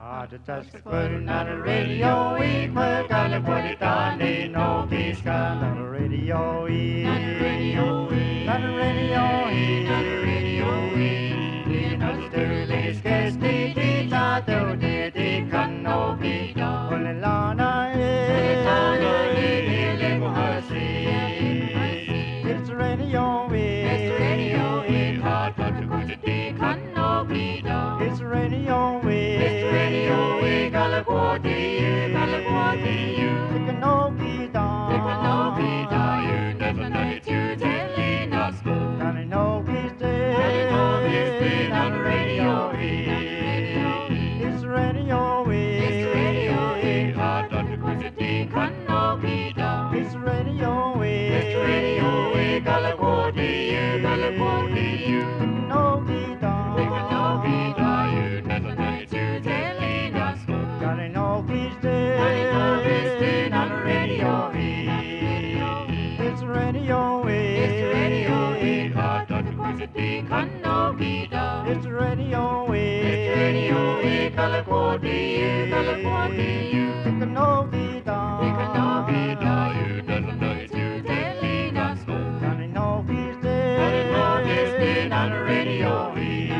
Put it on the radio, we put it on the no peace on the radio, on the radio, on the radio, on the radio, in the Sterling Skesti, Tita, the Canopi, Olana, it's radio, it's radio, hot, but the Canopi, it's radio, it's radio, California, you can no be done, you never know it, you telling us, and I know he's dead, on the radio, it's radio, hot, but the Canopi, it's radio, California, you can no be done, you never know it, you telling us, gotta know he's dead, on the radio, it's radio, hot, but the Canopi, it's radio, California, you can no be done, you never know it, you telling us, gotta know he's dead, on the radio.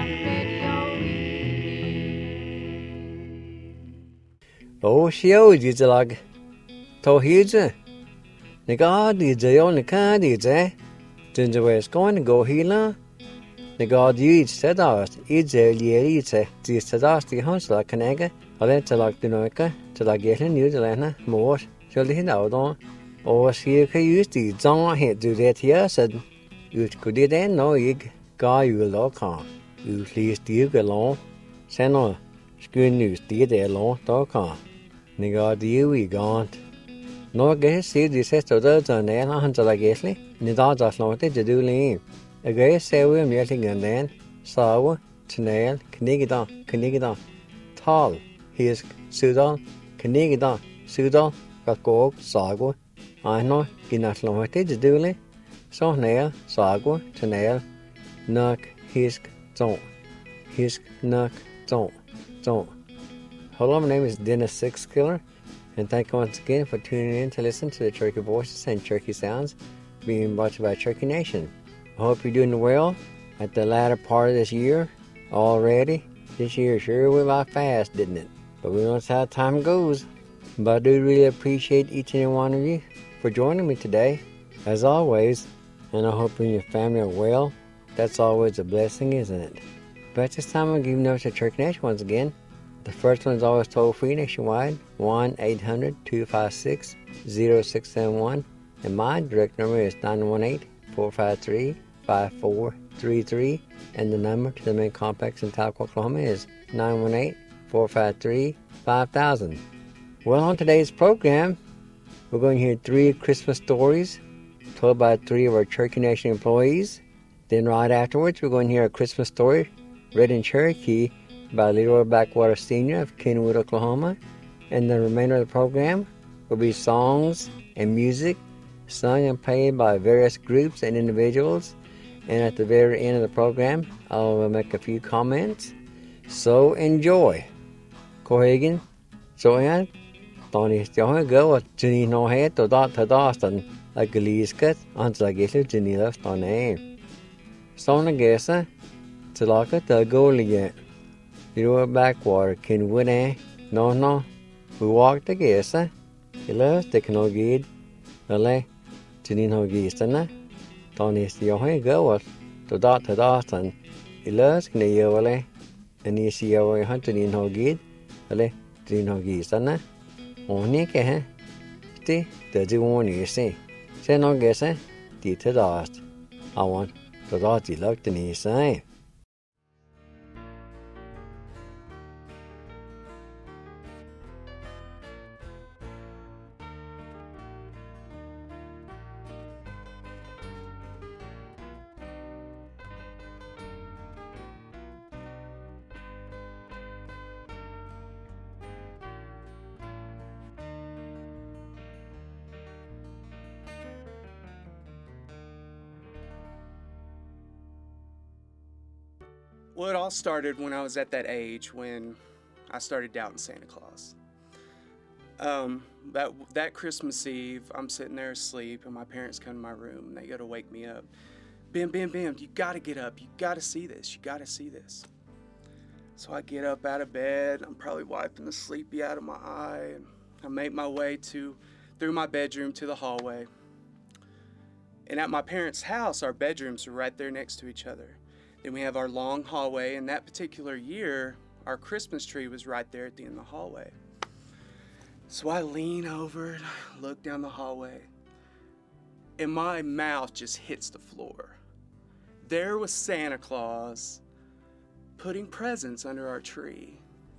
Shio Dizalag Tohidze. The god is the only kind is eh? Ginger was going to go healer. The god used said us, it's a year, the Sadasti Hansla Canega, or then to like the Noika, to like getting New Zealand, more, shall he know on. Or she could use the Zong head to that here, said, you could then know ig, guy you look on. You please deal along. Send on, school news did along, dog on. The god you gone. No guess see the sister does on there, Hunter like Gasly, and the dogs are slotted to do lean. A guess say we're melting and then, sour, snail, Knigidon, tall, his Sudan, Knigidon, Gakog, Sago. I know, get not slotted to do lean. So nail, Sago, snail, nuck, hisk, don't. Hisk, nuck, don't. Hello, my name is Dennis Sixkiller, and thank you once again for tuning in to listen to the Cherokee Voices and Cherokee Sounds being brought to you by Cherokee Nation. I hope you're doing well at the latter part of this year already. This year sure went by fast, didn't it? But we know that's how time goes. But I do really appreciate each and every one of you for joining me today, as always, and I hope you and your family are well. That's always a blessing, isn't it? But at this time, I'll give you notice to Cherokee Nation once again. The first one is always toll-free nationwide, 1-800-256-0671, and my direct number is 918-453-5433, and the number to the main complex in Tahlequah, Oklahoma is 918-453-5000. Well, on today's program, we're going to hear 3 Christmas stories told by 3 of our Cherokee Nation employees. Then right afterwards, we're going to hear a Christmas story read in Cherokee by Leroy Blackwater Sr. of Kenwood, Oklahoma. And the remainder of the program will be songs and music sung and played by various groups and individuals. And at the very end of the program, I'll make a few comments. So enjoy. Kohagen, Joanne, Tony Stjohn, go at Jenny no head to Dawson, like a Lisket, until I get to Jenny left on name. Sona Gessa, Tilaka, the goal again. Leroy Blackwater, Kenwood, no, we walked the Gessa, he loves the Canogid, Lele, Jenny no Gistana, Tony Stjohn, go at to Dawson, he loves Kneole, and he see our hunting in Hogid, Lele, Jenny no Gistana. Only can stay the one you see. Say no guess, did the dust. I want the dot you looked in his sign. Well, it all started when I was at that age when I started doubting Santa Claus. That Christmas Eve, I'm sitting there asleep, and my parents come to my room, and they go to wake me up. Bim, you gotta get up. You gotta see this. You gotta see this. So I get up out of bed. I'm probably wiping the sleepy out of my eye, and I make my way through my bedroom to the hallway. And at my parents' house, our bedrooms are right there next to each other. Then we have our long hallway, and that particular year, our Christmas tree was right there at the end of the hallway. So I lean over and I look down the hallway, and my mouth just hits the floor. There was Santa Claus putting presents under our tree.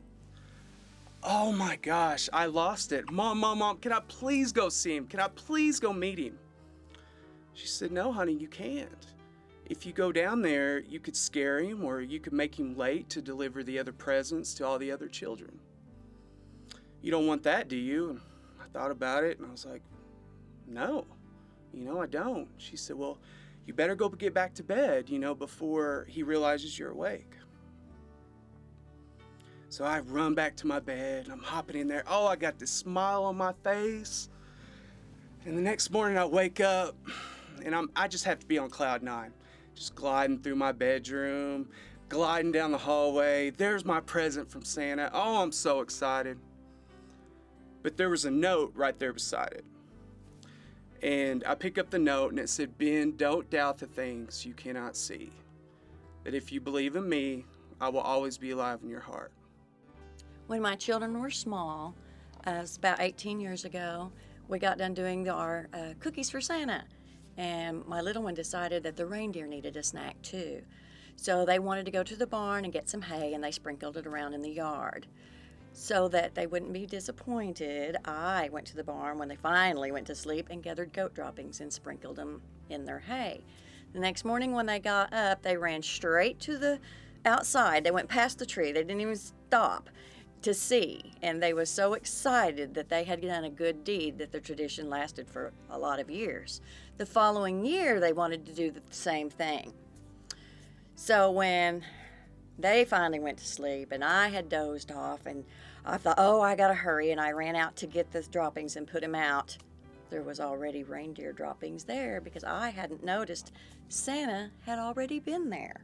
Oh my gosh, I lost it. Mom, can I please go see him? Can I please go meet him? She said, no, honey, you can't. If you go down there, you could scare him, or you could make him late to deliver the other presents to all the other children. You don't want that, do you? And I thought about it, and I was like, no, I don't. She said, well, you better go get back to bed, before he realizes you're awake. So I run back to my bed, and I'm hopping in there. Oh, I got this smile on my face. And the next morning I wake up, and I just have to be on cloud 9. Just gliding through my bedroom, gliding down the hallway. There's my present from Santa. Oh, I'm so excited. But there was a note right there beside it. And I pick up the note, and it said, Ben, don't doubt the things you cannot see. That if you believe in me, I will always be alive in your heart. When my children were small, it was about 18 years ago, we got done doing our cookies for Santa. And my little one decided that the reindeer needed a snack too. So they wanted to go to the barn and get some hay, and they sprinkled it around in the yard. So that they wouldn't be disappointed, I went to the barn when they finally went to sleep and gathered goat droppings and sprinkled them in their hay. The next morning when they got up, they ran straight to the outside. They went past the tree. They didn't even stop to see, and they were so excited that they had done a good deed that the tradition lasted for a lot of years. The following year, they wanted to do the same thing. So when they finally went to sleep, and I had dozed off, and I thought, oh, I gotta hurry, and I ran out to get the droppings and put them out. There was already reindeer droppings there because I hadn't noticed Santa had already been there.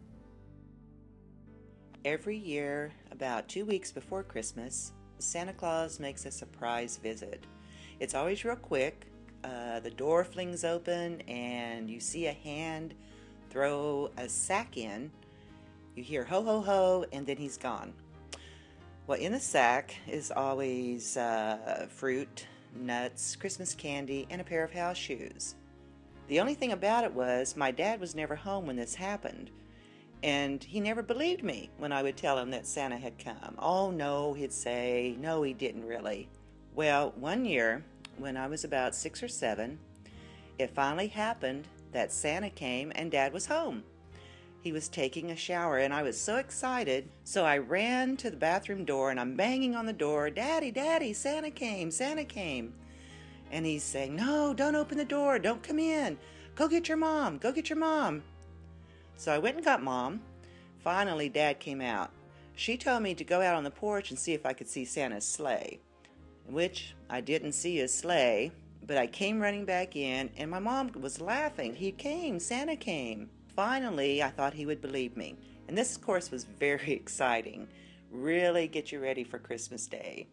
Every year, about 2 weeks before Christmas, Santa Claus makes a surprise visit. It's always real quick. The door flings open and you see a hand throw a sack in. You hear ho, ho, ho, and then he's gone. Well, in the sack is always fruit, nuts, Christmas candy, and a pair of house shoes. The only thing about it was my dad was never home when this happened. And he never believed me when I would tell him that Santa had come. Oh, no, he'd say, no, he didn't really. Well, one year, when I was about 6 or 7, it finally happened that Santa came and Dad was home. He was taking a shower, and I was so excited, so I ran to the bathroom door, and I'm banging on the door, Daddy, Daddy, Santa came, Santa came. And he's saying, no, don't open the door, don't come in. Go get your mom, go get your mom. So I went and got Mom. Finally, Dad came out. She told me to go out on the porch and see if I could see Santa's sleigh, which I didn't see his sleigh, but I came running back in, and my mom was laughing. He came, Santa came. Finally, I thought he would believe me. And this, of course, was very exciting. Really get you ready for Christmas Day.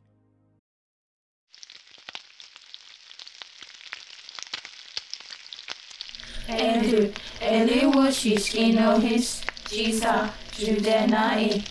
Eli washishkinohis jisa judenai.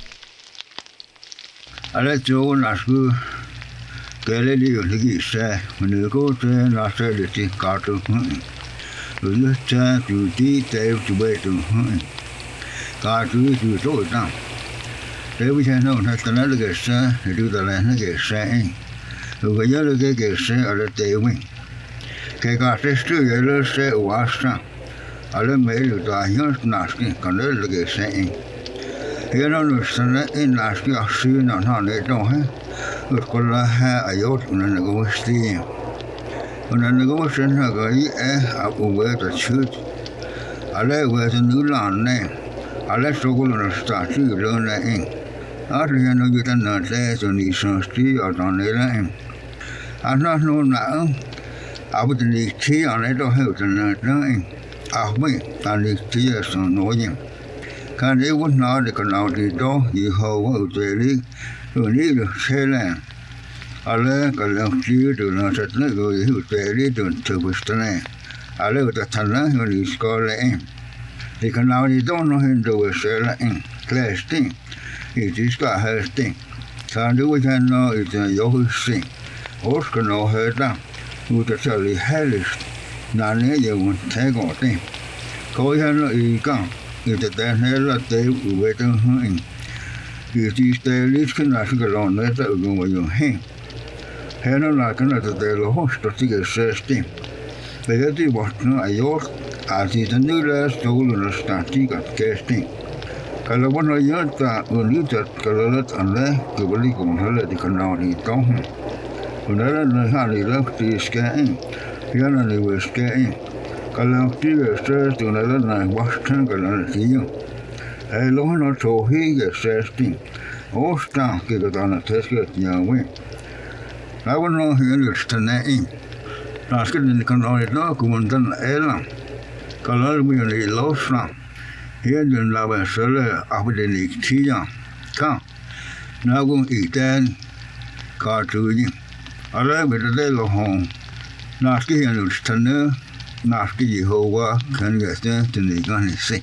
Ale jo nasku keleli ligi se mnuko te nasele ti kato lu cha tu ti te tu be tu ka tu tu to ta te bi chen no ta na le ge se du da le na ge se lu ge ya le ge se ale te wi ke ka se stu ye le se wa sa ale me lu da yo naski ka le ge se ye no no sana in naski a su na na le do he ko la ha ayot na go sti una negotiation ga yi a ko we ta chut ale we ta nu la ne ale so ko na sta chi lo na in Arja no juta na te so ni so sti o don ela. Ana no na. Abu ni chi on it o he na na. Ah me ani ti so no yin. Kan e would not the canal do you ho daily. You need a shell. Ale ka lang ti do na set na go you daily don't to western. Ale with the tana you ni score in. The canal don't know him do a shell in. Class thing. It is got her thing. Can do we can know it's a yo sing. Oscar know her down. With the Sally hellish. None you won't take on thing. Go ahead and come. It's a damn hell of day we wait on her. It is the least can ask along that go with your hand. Hannah like another day the host to take a first thing. The lady was not a york as is a new last stolen a static at casting. Calabona yata will eat at Calalet and lay to believe on her the canal in Tom. When I hardly left the scan, Yana was scan. Calactive says to another night was tangled on the tea. I long not so he gets thing. All stamp get it on a test get young way. I will know here it's the name. Ask it in the canal document and Ella. Color we only lost from. Here you love a cellar after the next tea. Come. Now go eat then. Car to you. I love it a day home. Nasky and it's tender. Nasky Jehovah can get there to the gun and say.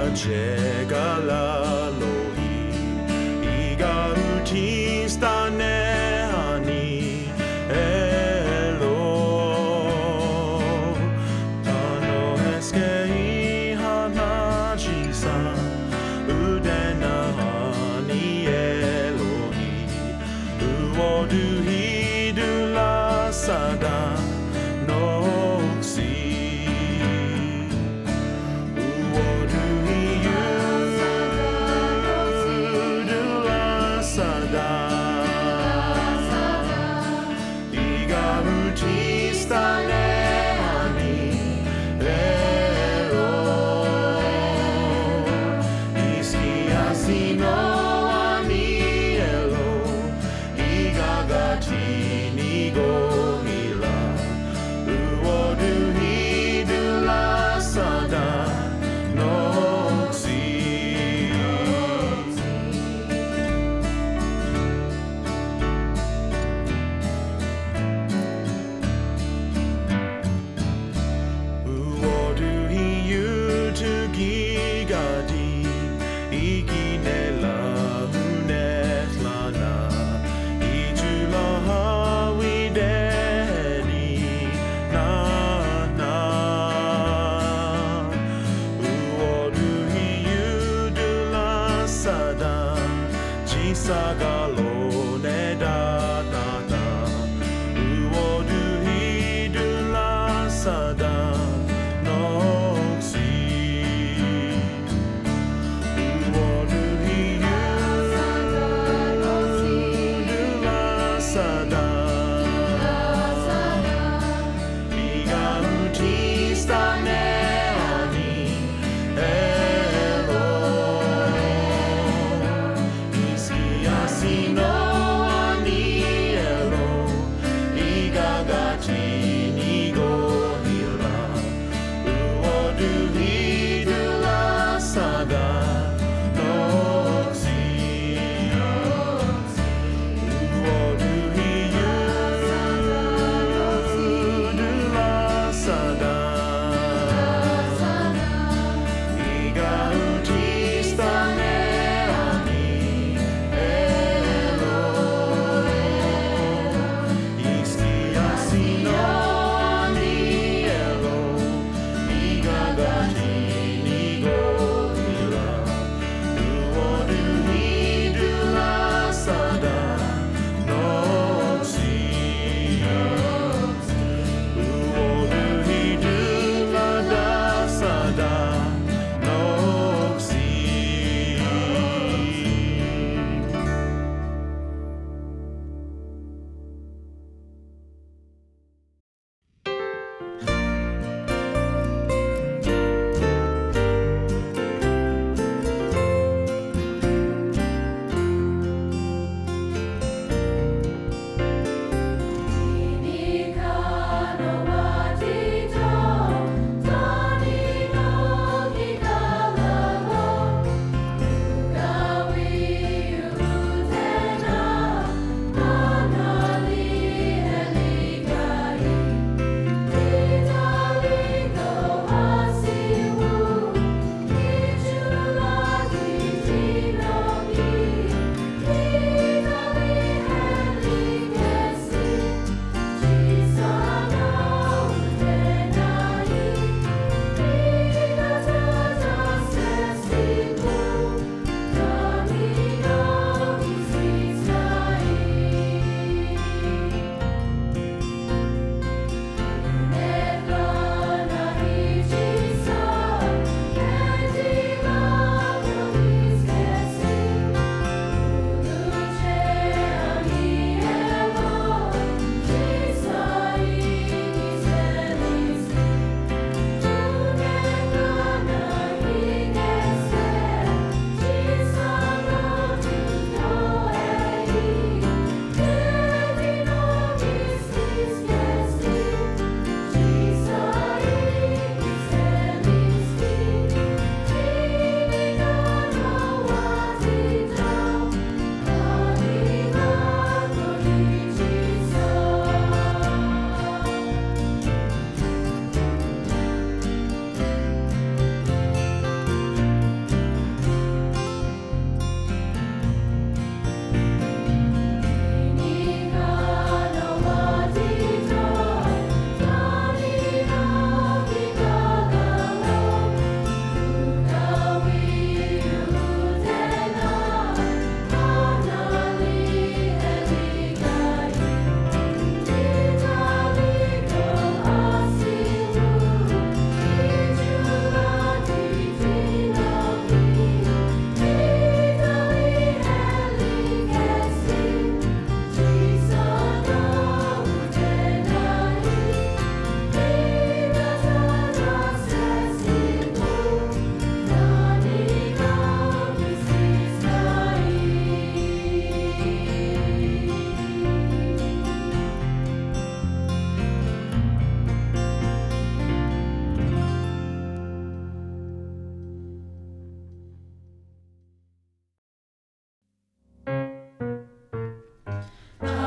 Iski asi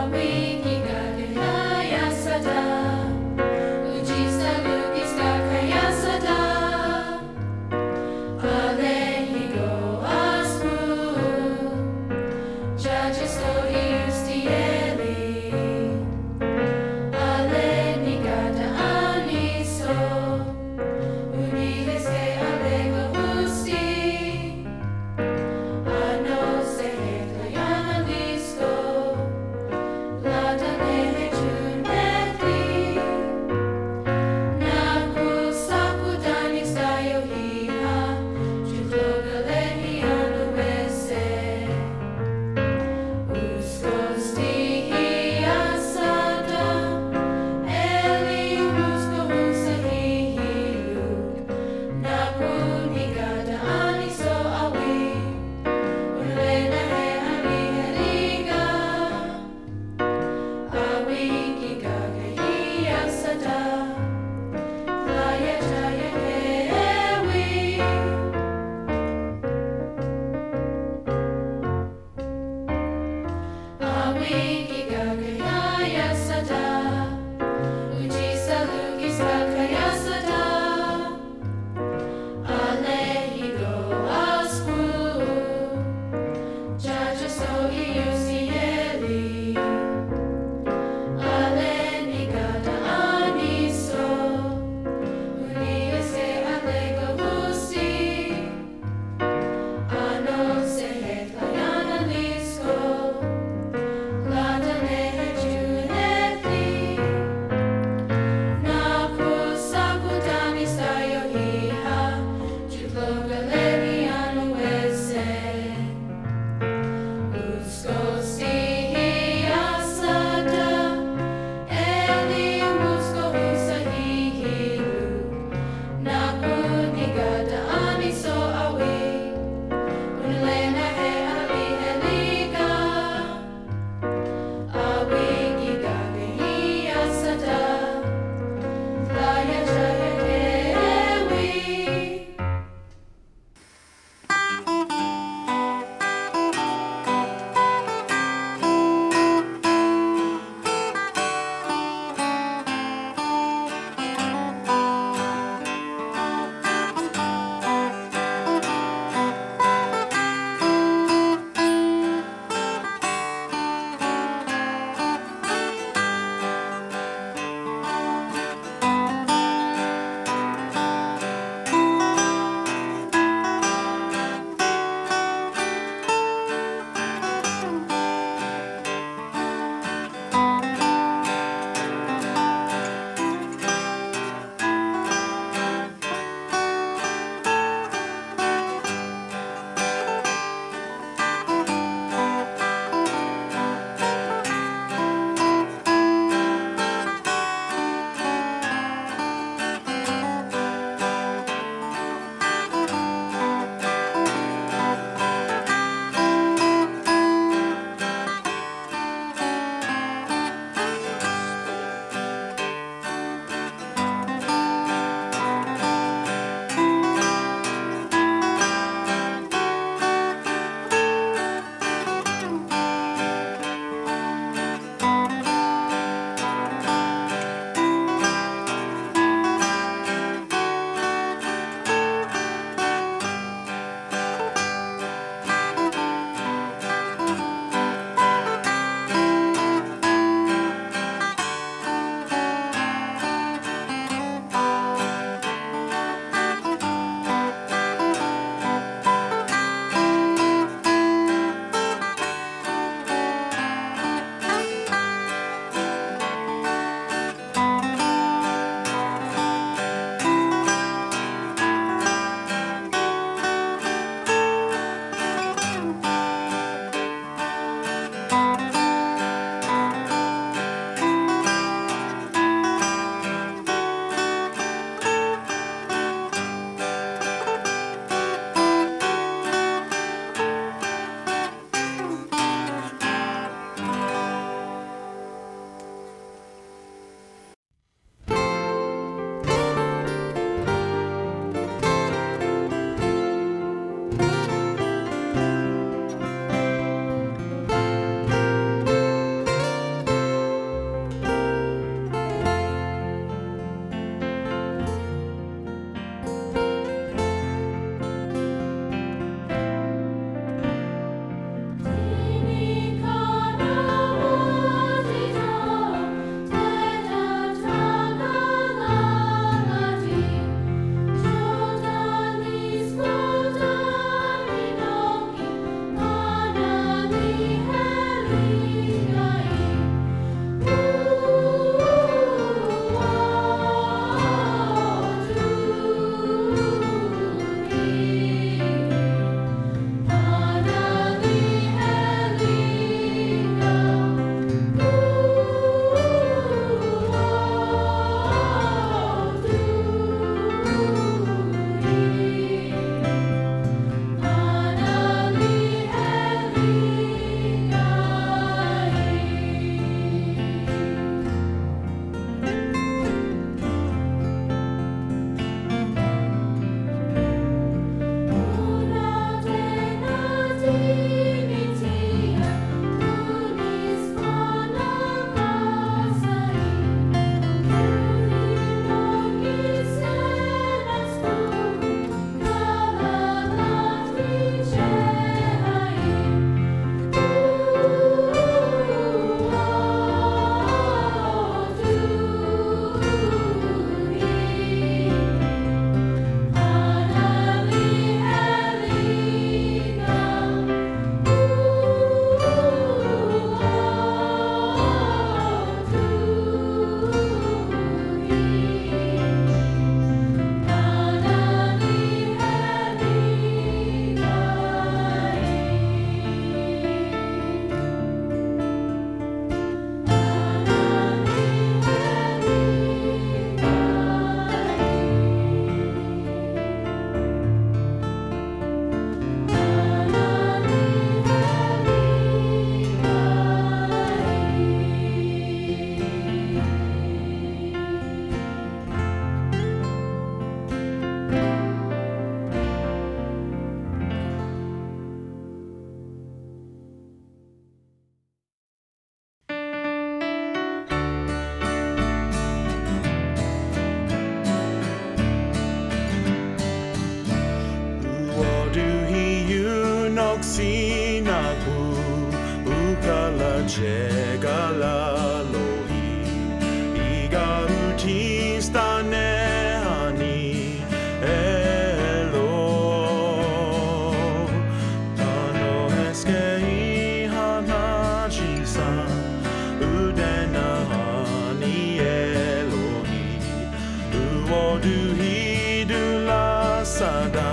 La sinaku ukala chegala lohi iga utistane ani elo tano eskei hana jisa udena ani elohi uodu hidula sada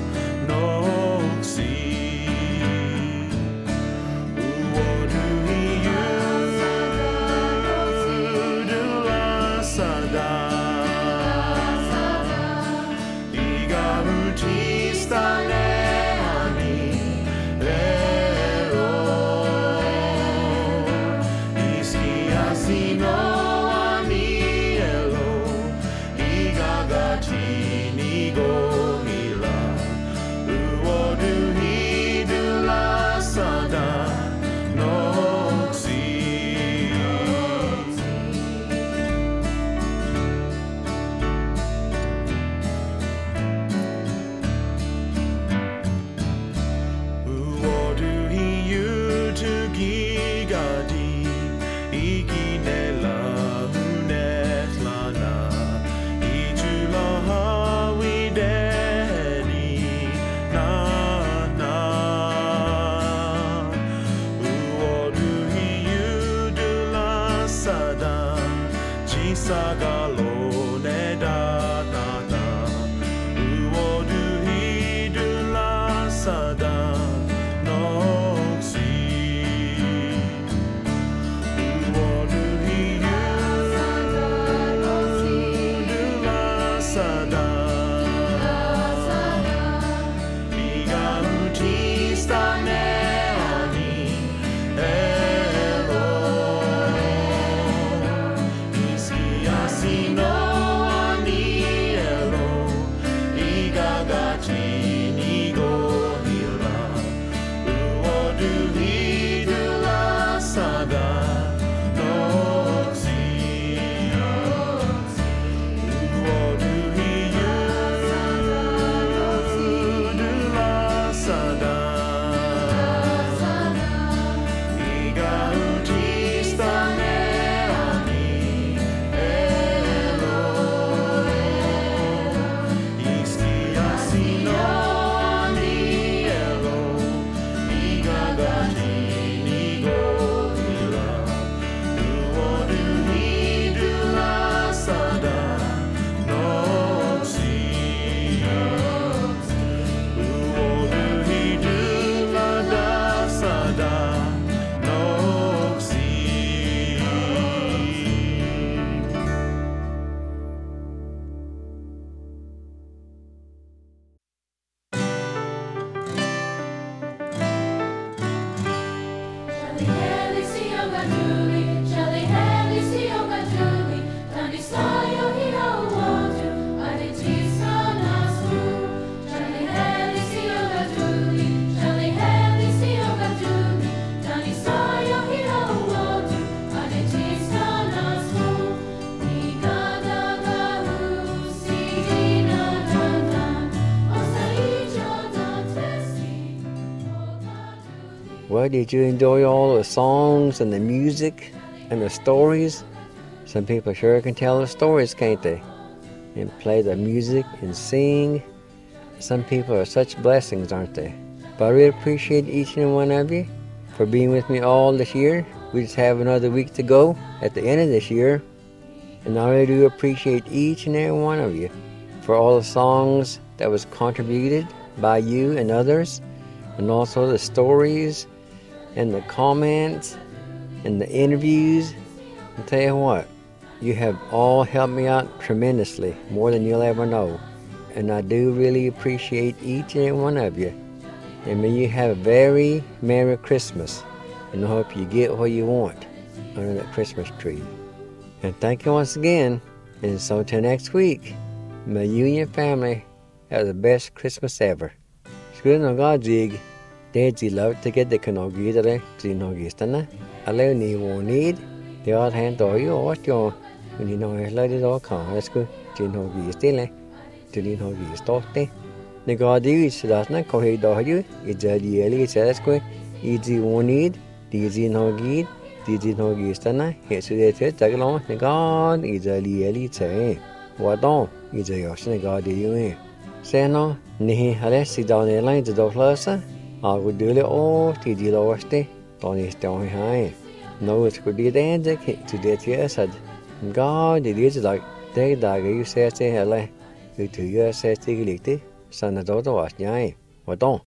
Well, did you enjoy all the songs and the music and the stories? Some people sure can tell the stories, can't they? And play the music and sing. Some people are such blessings, aren't they? But I really appreciate each and one of you for being with me all this year. We just have another week to go at the end of this year. And I really do appreciate each and every one of you for all the songs that was contributed by you and others, and also the stories and the comments and the interviews. I'll tell you what, you have all helped me out tremendously, more than you'll ever know. And I do really appreciate each and every one of you. And may you have a very Merry Christmas. And I hope you get what you want under that Christmas tree. And thank you once again. And so until next week, may you and your family have the best Christmas ever. Skulle nog gadig, det är lov till det kan nog ge det till någistarna. Alla ni need, det har hänt då ju åt jag. Men ni nog är det då kan jag skulle till någistille, till din någistotte. Nè God you is last na ko he do you I jadi eli says ko easy wanted easy no gid easy no gistana he su de te taglo nè God I jadi eli che wa don I je yo nè God you se no ni hale si down the line to do closer I would do it all to the lowest on his down high no it could be the end to that yes said God it is like they dag you say hele you to you say tigli ti sana do do was nhai wa don